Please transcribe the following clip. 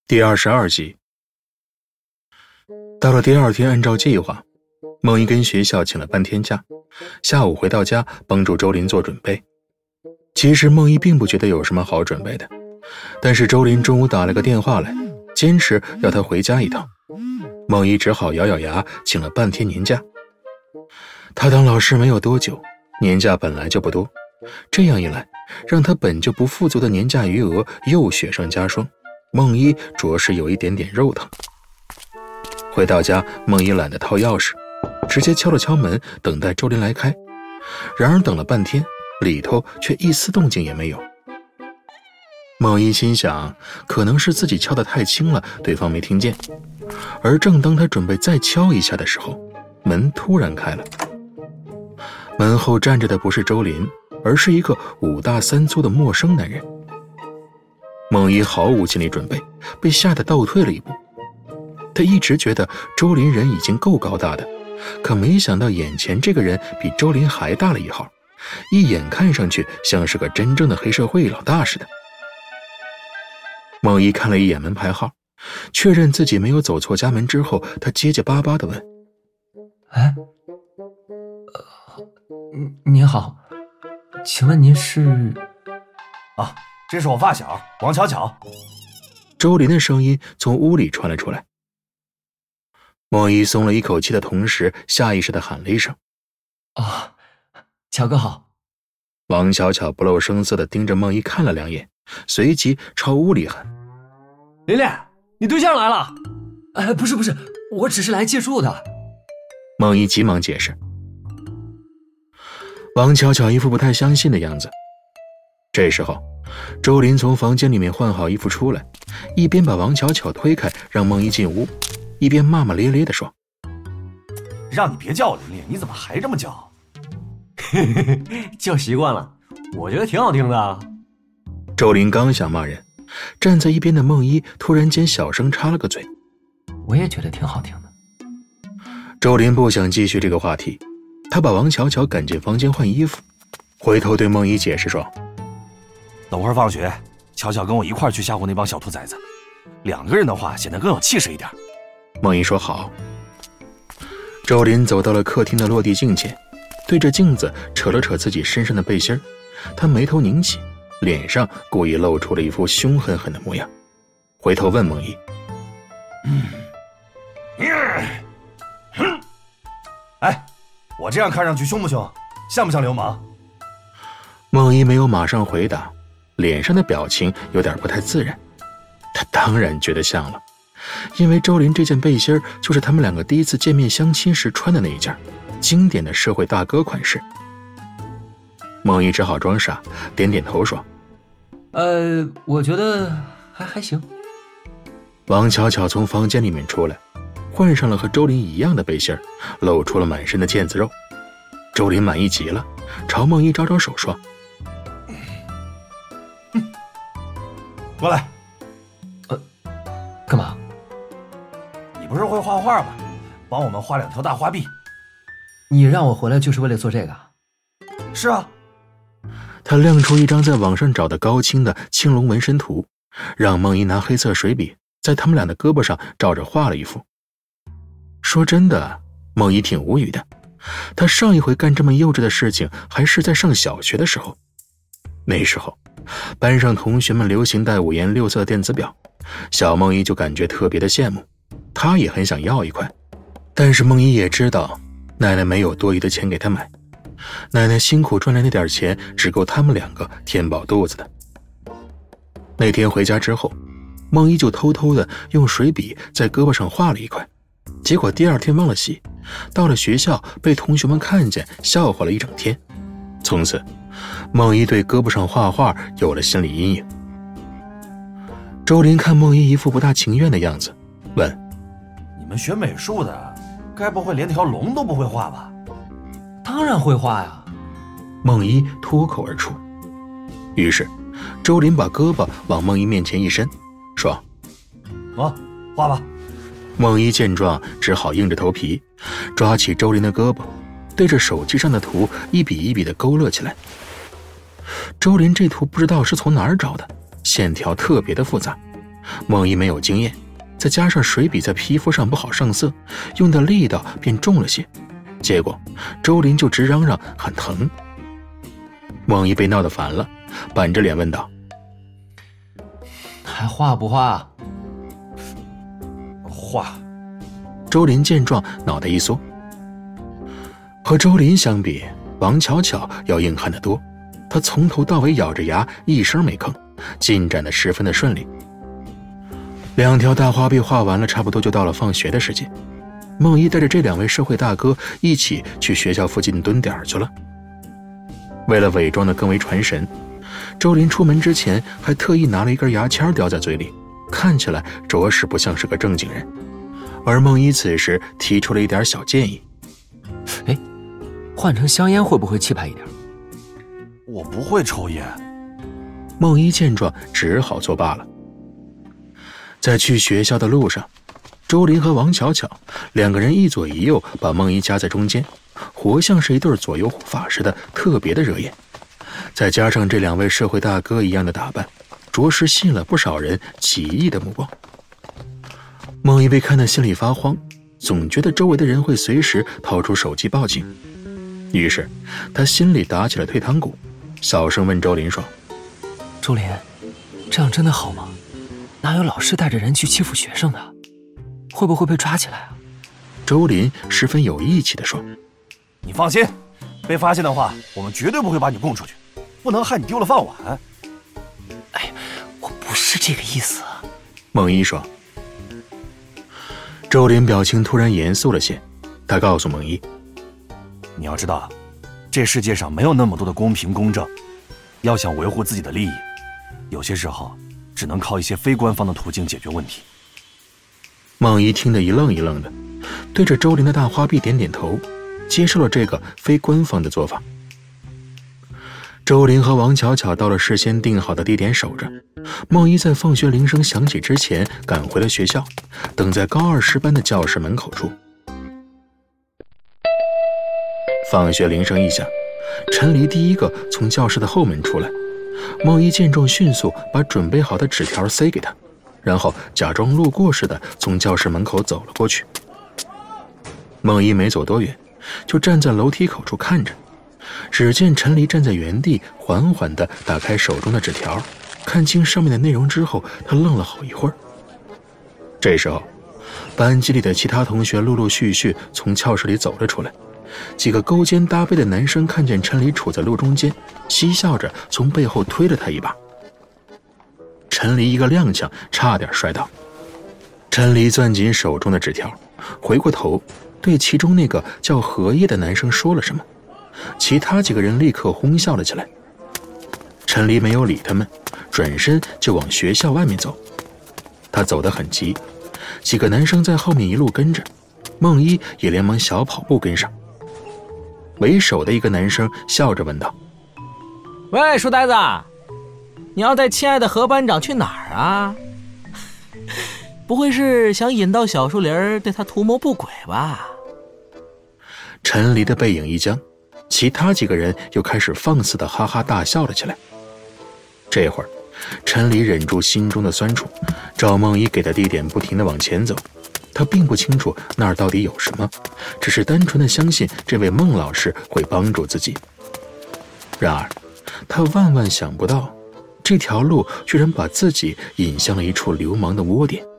第22集。到了第二天，按照计划，梦一跟学校请了半天假，下午回到家帮助周林做准备。其实梦一并不觉得有什么好准备的，但是周林中午打了个电话来，坚持要他回家一趟。梦一只好咬咬牙请了半天年假。他当老师没有多久，年假本来就不多，这样一来，让他本就不富足的年假余额又雪上加霜。梦一着实有一点点肉疼。回到家，梦一懒得掏钥匙，直接敲了敲门，等待周林来开。然而等了半天，里头却一丝动静也没有。梦一心想，可能是自己敲得太轻了，对方没听见。而正当他准备再敲一下的时候，门突然开了。门后站着的不是周林，而是一个5大3粗的陌生男人。梦一毫无心理准备，被吓得倒退了一步。他一直觉得周林人已经够高大的，可没想到眼前这个人比周林还大了一号，一眼看上去像是个真正的黑社会老大似的。梦一看了一眼门牌号，确认自己没有走错家门之后，他结结巴巴地问： 您好，请问您是？ 这是我发小王巧巧。 周林的声音从屋里传了出来。梦一松了一口气的同时，下意识地喊了一声： 巧哥好。 王巧巧不露声色地盯着梦一看了2眼，随即朝屋里喊： 琳琳，你对象来了。不是，我只是来借住的。 梦一急忙解释。王巧巧一副不太相信的样子。这时候周林从房间里面换好衣服出来，一边把王巧巧推开让梦一进屋，一边骂骂咧咧地说： 让你别叫我琳琳，你怎么还这么叫？ 叫习惯了，我觉得挺好听的。 周林刚想骂人，站在一边的梦一突然间小声插了个嘴： 我也觉得挺好听的。 周林不想继续这个话题，他把王巧巧赶进房间换衣服，回头对梦一解释说： 等会儿放学，巧巧跟我一块去吓唬那帮小兔崽子，2个人的话显得更有气势一点。 梦一说好。周林走到了客厅的落地镜前，对着镜子扯了扯自己身上的背心，他眉头拧起，脸上故意露出了一副凶狠狠的模样，回头问梦一： 我这样看上去凶不凶？像不像流氓？ 梦一没有马上回答，脸上的表情有点不太自然。他当然觉得像了，因为周林这件背心就是他们2个第一次见面相亲时穿的那一件，经典的社会大哥款式。梦一只好装傻，点点头说： 我觉得还行。 王巧巧从房间里面出来，换上了和周林一样的背心，露出了满身的腱子肉。周林满意极了，朝梦一招招手说： 过来。 干嘛？ 你不是会画画吗？帮我们画2条大花臂。 你让我回来就是为了做这个？ 是啊。 他亮出一张在网上找的高清的青龙纹身图，让梦一拿黑色水笔在他们俩的胳膊上照着画了一幅。说真的，梦一挺无语的。他上一回干这么幼稚的事情还是在上小学的时候。那时候班上同学们流行带5颜6色的电子表，小梦一就感觉特别的羡慕，她也很想要一块。但是梦一也知道奶奶没有多余的钱给她买，奶奶辛苦赚来那点钱只够他们2个填饱肚子的。那天回家之后，梦一就偷偷的用水笔在胳膊上画了一块，结果第2天忘了洗，到了学校被同学们看见，笑话了一整天。从此梦一对胳膊上画画有了心理阴影。周林看梦一一副不大情愿的样子，问： 你们学美术的该不会连条龙都不会画吧？ 当然会画呀。 梦一脱口而出。于是周林把胳膊往梦一面前一伸，说： 画吧。 梦一见状只好硬着头皮抓起周林的胳膊，对着手机上的图一笔一笔地勾勒起来。周林这图不知道是从哪儿找的，线条特别的复杂， 孟一没有经验，再加上水笔在皮肤上不好上色，用的力道便重了些，结果周林就直嚷嚷很疼。孟一被闹得烦了，板着脸问道： 还画不画？ 画。 周林见状脑袋一缩。和周林相比，王巧巧要硬汉得多，她从头到尾咬着牙，一声没吭，进展得十分的顺利。2条大花臂画完了，差不多就到了放学的时间。孟一带着这2位社会大哥一起去学校附近蹲点去了。为了伪装得更为传神，周林出门之前还特意拿了一根牙签叼在嘴里，看起来着实不像是个正经人。而孟一此时提出了一点小建议： 换成香烟会不会气派一点？ 我不会抽烟。 孟一见状只好作罢了。在去学校的路上，周林和王巧巧2个人一左一右把孟一夹在中间，活像是一对左右护法似的，特别的惹眼。再加上这2位社会大哥一样的打扮，着实吸引了不少人奇异的目光。孟一被看得心里发慌，总觉得周围的人会随时掏出手机报警。于是他心里打起了退堂鼓，小声问周林说： 周林，这样真的好吗？哪有老师带着人去欺负学生的？会不会被抓起来啊？ 周林十分有义气地说： 你放心，被发现的话，我们绝对不会把你供出去，不能害你丢了饭碗。 我不是这个意思。 孟一说。周林表情突然严肃了些，他告诉孟一： 你要知道，这世界上没有那么多的公平公正，要想维护自己的利益，有些时候只能靠一些非官方的途径解决问题。 孟一听得一愣一愣的，对着周林的大花臂点点头，接受了这个非官方的做法。周林和王巧巧到了事先定好的地点守着，孟一在放学铃声响起之前赶回了学校，等在高2师班的教室门口处。放学铃声一响，陈离第一个从教室的后门出来。孟一见状，迅速把准备好的纸条塞给他，然后假装路过似的从教室门口走了过去。孟一没走多远，就站在楼梯口处看着。只见陈离站在原地，缓缓地打开手中的纸条，看清上面的内容之后，他愣了好一会儿。这时候，班级里的其他同学陆陆续续从教室里走了出来。几个勾肩搭背的男生看见陈离处在路中间，嬉笑着从背后推了他一把。陈离一个踉跄，差点摔倒。陈离攥紧手中的纸条，回过头对其中那个叫荷叶的男生说了什么，其他几个人立刻哄笑了起来。陈离没有理他们，转身就往学校外面走。他走得很急，几个男生在后面一路跟着，孟一也连忙小跑步跟上。为首的一个男生笑着问道： 喂，书呆子，你要带亲爱的何班长去哪儿啊？不会是想引到小树林对他图谋不轨吧？ 陈离的背影一僵，其他几个人又开始放肆的哈哈大笑了起来。这会儿陈离忍住心中的酸楚，照孟一给的地点不停地往前走。他并不清楚那儿到底有什么，只是单纯的相信这位孟老师会帮助自己。然而他万万想不到，这条路居然把自己引向了一处流氓的窝点。